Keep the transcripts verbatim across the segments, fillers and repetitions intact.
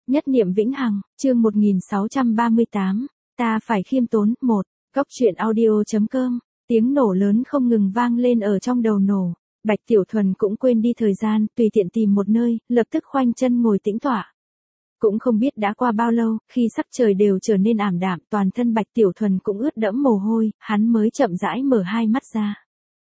Nhất niệm vĩnh hằng, chương một nghìn sáu trăm ba mươi tám, ta phải khiêm tốn, một, Góc truyện audio.com, tiếng nổ lớn không ngừng vang lên ở trong đầu nổ. Bạch Tiểu Thuần cũng quên đi thời gian, tùy tiện tìm một nơi, lập tức khoanh chân ngồi tĩnh tọa. Cũng không biết đã qua bao lâu, khi sắc trời đều trở nên ảm đạm, toàn thân Bạch Tiểu Thuần cũng ướt đẫm mồ hôi, hắn mới chậm rãi mở hai mắt ra.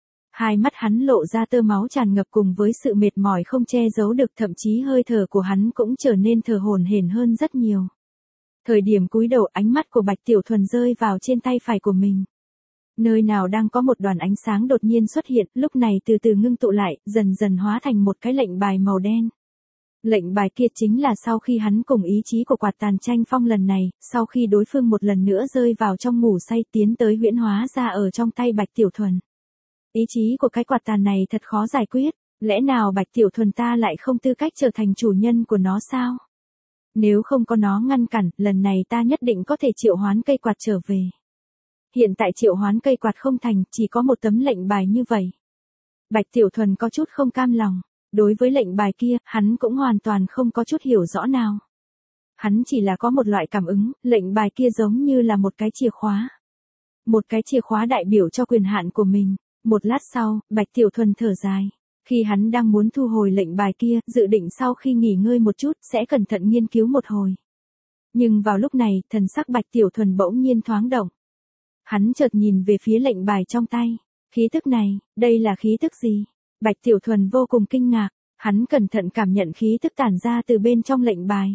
Hai mắt hắn lộ ra tơ máu tràn ngập cùng với sự mệt mỏi không che giấu được, thậm chí hơi thở của hắn cũng trở nên thở hổn hển hơn rất nhiều. Thời điểm cúi đầu, ánh mắt của Bạch Tiểu Thuần rơi vào trên tay phải của mình. Nơi nào đang có một đoàn ánh sáng đột nhiên xuất hiện, lúc này từ từ ngưng tụ lại, dần dần hóa thành một cái lệnh bài màu đen. Lệnh bài kia chính là sau khi hắn cùng ý chí của quạt tàn tranh phong lần này, sau khi đối phương một lần nữa rơi vào trong ngủ say tiến tới huyễn hóa ra ở trong tay Bạch Tiểu Thuần. Ý chí của cái quạt tàn này thật khó giải quyết, lẽ nào Bạch Tiểu Thuần ta lại không tư cách trở thành chủ nhân của nó sao? Nếu không có nó ngăn cản, lần này ta nhất định có thể triệu hoán cây quạt trở về. Hiện tại triệu hoán cây quạt không thành, chỉ có một tấm lệnh bài như vậy. Bạch Tiểu Thuần có chút không cam lòng, đối với lệnh bài kia, hắn cũng hoàn toàn không có chút hiểu rõ nào. Hắn chỉ là có một loại cảm ứng, lệnh bài kia giống như là một cái chìa khóa. Một cái chìa khóa đại biểu cho quyền hạn của mình. Một lát sau, Bạch Tiểu Thuần thở dài. Khi hắn đang muốn thu hồi lệnh bài kia, dự định sau khi nghỉ ngơi một chút, sẽ cẩn thận nghiên cứu một hồi. Nhưng vào lúc này, thần sắc Bạch Tiểu Thuần bỗng nhiên thoáng động. Hắn chợt nhìn về phía lệnh bài trong tay. Khí tức này, đây là khí tức gì? Bạch Tiểu Thuần vô cùng kinh ngạc. Hắn cẩn thận cảm nhận khí tức tản ra từ bên trong lệnh bài.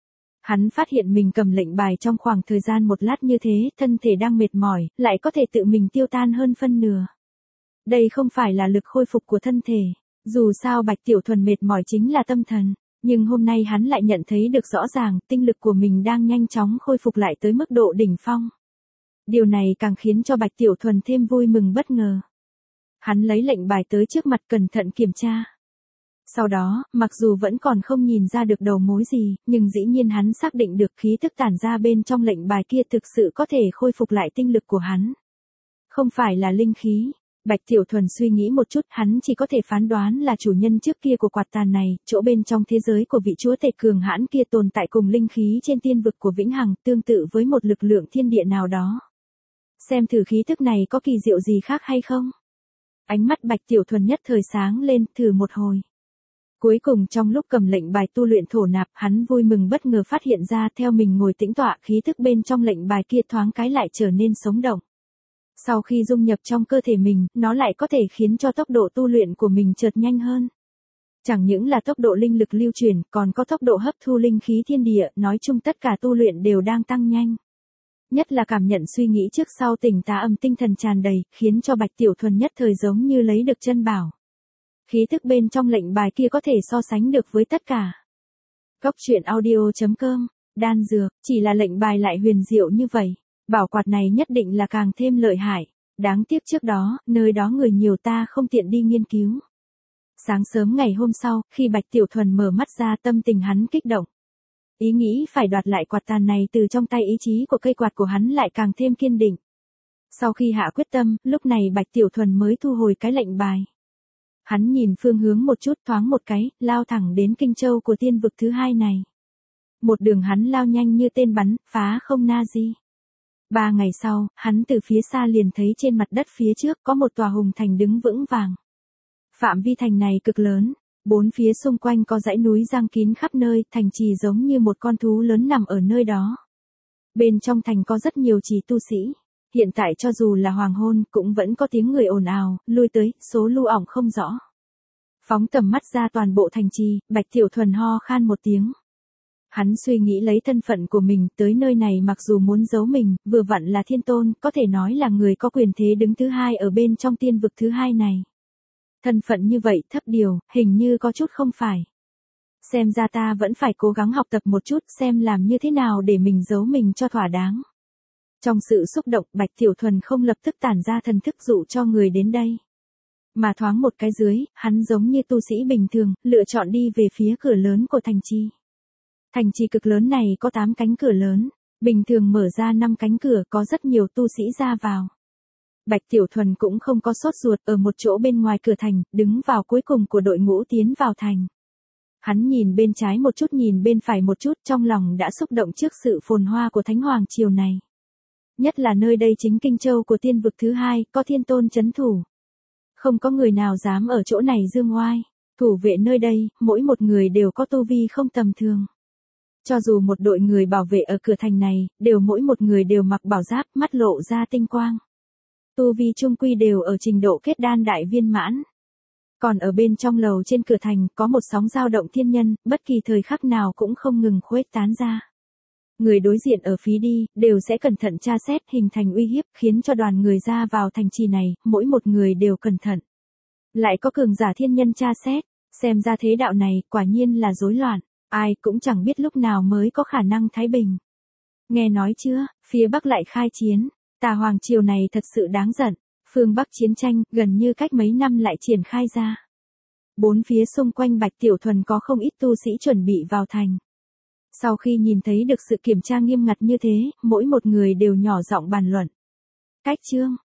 Hắn phát hiện mình cầm lệnh bài trong khoảng thời gian một lát như thế, thân thể đang mệt mỏi, lại có thể tự mình tiêu tan hơn phân nửa. Đây không phải là lực khôi phục của thân thể, dù sao Bạch Tiểu Thuần mệt mỏi chính là tâm thần, nhưng hôm nay hắn lại nhận thấy được rõ ràng, tinh lực của mình đang nhanh chóng khôi phục lại tới mức độ đỉnh phong. Điều này càng khiến cho Bạch Tiểu Thuần thêm vui mừng bất ngờ. Hắn lấy lệnh bài tới trước mặt cẩn thận kiểm tra. Sau đó, mặc dù vẫn còn không nhìn ra được đầu mối gì, nhưng dĩ nhiên hắn xác định được khí thức tản ra bên trong lệnh bài kia thực sự có thể khôi phục lại tinh lực của hắn. Không phải là linh khí. Bạch Tiểu Thuần suy nghĩ một chút, hắn chỉ có thể phán đoán là chủ nhân trước kia của quạt tàn này, chỗ bên trong thế giới của vị chúa tể cường hãn kia tồn tại cùng linh khí trên tiên vực của Vĩnh Hằng, tương tự với một lực lượng thiên địa nào đó. Xem thử khí thức này có kỳ diệu gì khác hay không? Ánh mắt Bạch Tiểu Thuần nhất thời sáng lên, thử một hồi. Cuối cùng trong lúc cầm lệnh bài tu luyện thổ nạp, hắn vui mừng bất ngờ phát hiện ra theo mình ngồi tĩnh tọa, khí thức bên trong lệnh bài kia thoáng cái lại trở nên sống động. Sau khi dung nhập trong cơ thể mình, nó lại có thể khiến cho tốc độ tu luyện của mình chợt nhanh hơn. Chẳng những là tốc độ linh lực lưu truyền, còn có tốc độ hấp thu linh khí thiên địa, nói chung tất cả tu luyện đều đang tăng nhanh. Nhất là cảm nhận suy nghĩ trước sau tỉnh táo âm tinh thần tràn đầy, khiến cho Bạch Tiểu Thuần nhất thời giống như lấy được chân bảo. Khí thức bên trong lệnh bài kia có thể so sánh được với tất cả. Góc truyện audio.com, đan dược, chỉ là lệnh bài lại huyền diệu như vậy. Bảo quạt này nhất định là càng thêm lợi hại. Đáng tiếc trước đó, nơi đó người nhiều ta không tiện đi nghiên cứu. Sáng sớm ngày hôm sau, khi Bạch Tiểu Thuần mở mắt ra tâm tình hắn kích động. Ý nghĩ phải đoạt lại quạt tàn này từ trong tay ý chí của cây quạt của hắn lại càng thêm kiên định. Sau khi hạ quyết tâm, lúc này Bạch Tiểu Thuần mới thu hồi cái lệnh bài. Hắn nhìn phương hướng một chút thoáng một cái, lao thẳng đến Kinh Châu của tiên vực thứ hai này. Một đường hắn lao nhanh như tên bắn, phá không na di. Ba ngày sau, hắn từ phía xa liền thấy trên mặt đất phía trước có một tòa hùng thành đứng vững vàng. Phạm vi thành này cực lớn, bốn phía xung quanh có dãy núi giăng kín khắp nơi, thành trì giống như một con thú lớn nằm ở nơi đó. Bên trong thành có rất nhiều trì tu sĩ. Hiện tại cho dù là hoàng hôn, cũng vẫn có tiếng người ồn ào, lui tới, số lưu ỏng không rõ. Phóng tầm mắt ra toàn bộ thành trì, Bạch Tiểu Thuần ho khan một tiếng. Hắn suy nghĩ lấy thân phận của mình, tới nơi này mặc dù muốn giấu mình, vừa vặn là thiên tôn, có thể nói là người có quyền thế đứng thứ hai ở bên trong tiên vực thứ hai này. Thân phận như vậy thấp điều, hình như có chút không phải. Xem ra ta vẫn phải cố gắng học tập một chút xem làm như thế nào để mình giấu mình cho thỏa đáng. Trong sự xúc động, Bạch Tiểu Thuần không lập tức tản ra thần thức dụ cho người đến đây. Mà thoáng một cái dưới, hắn giống như tu sĩ bình thường, lựa chọn đi về phía cửa lớn của thành trì. Thành trì cực lớn này có tám cánh cửa lớn, bình thường mở ra năm cánh cửa, có rất nhiều tu sĩ ra vào. Bạch Tiểu Thuần cũng không có sốt ruột, ở một chỗ bên ngoài cửa thành, đứng vào cuối cùng của đội ngũ tiến vào thành. Hắn nhìn bên trái một chút nhìn bên phải một chút, trong lòng đã xúc động trước sự phồn hoa của Thánh Hoàng Triều này. Nhất là nơi đây chính Kinh Châu của tiên vực thứ hai, có thiên tôn chấn thủ. Không có người nào dám ở chỗ này dương oai. Thủ vệ nơi đây, mỗi một người đều có tu vi không tầm thường. Cho dù một đội người bảo vệ ở cửa thành này, đều mỗi một người đều mặc bảo giáp, mắt lộ ra tinh quang. Tu vi trung quy đều ở trình độ kết đan đại viên mãn. Còn ở bên trong lầu trên cửa thành, có một sóng dao động thiên nhân, bất kỳ thời khắc nào cũng không ngừng khuếch tán ra. Người đối diện ở phía đi, đều sẽ cẩn thận tra xét hình thành uy hiếp, khiến cho đoàn người ra vào thành trì này, mỗi một người đều cẩn thận. Lại có cường giả thiên nhân tra xét, xem ra thế đạo này, quả nhiên là rối loạn, ai cũng chẳng biết lúc nào mới có khả năng thái bình. Nghe nói chưa, phía Bắc lại khai chiến, Tà Hoàng Triều này thật sự đáng giận, phương Bắc chiến tranh, gần như cách mấy năm lại triển khai ra. Bốn phía xung quanh Bạch Tiểu Thuần có không ít tu sĩ chuẩn bị vào thành. Sau khi nhìn thấy được sự kiểm tra nghiêm ngặt như thế, mỗi một người đều nhỏ giọng bàn luận. Cách chương,